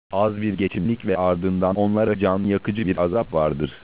Az bir geçimlik ve ardından onlara can yakıcı bir azap vardır.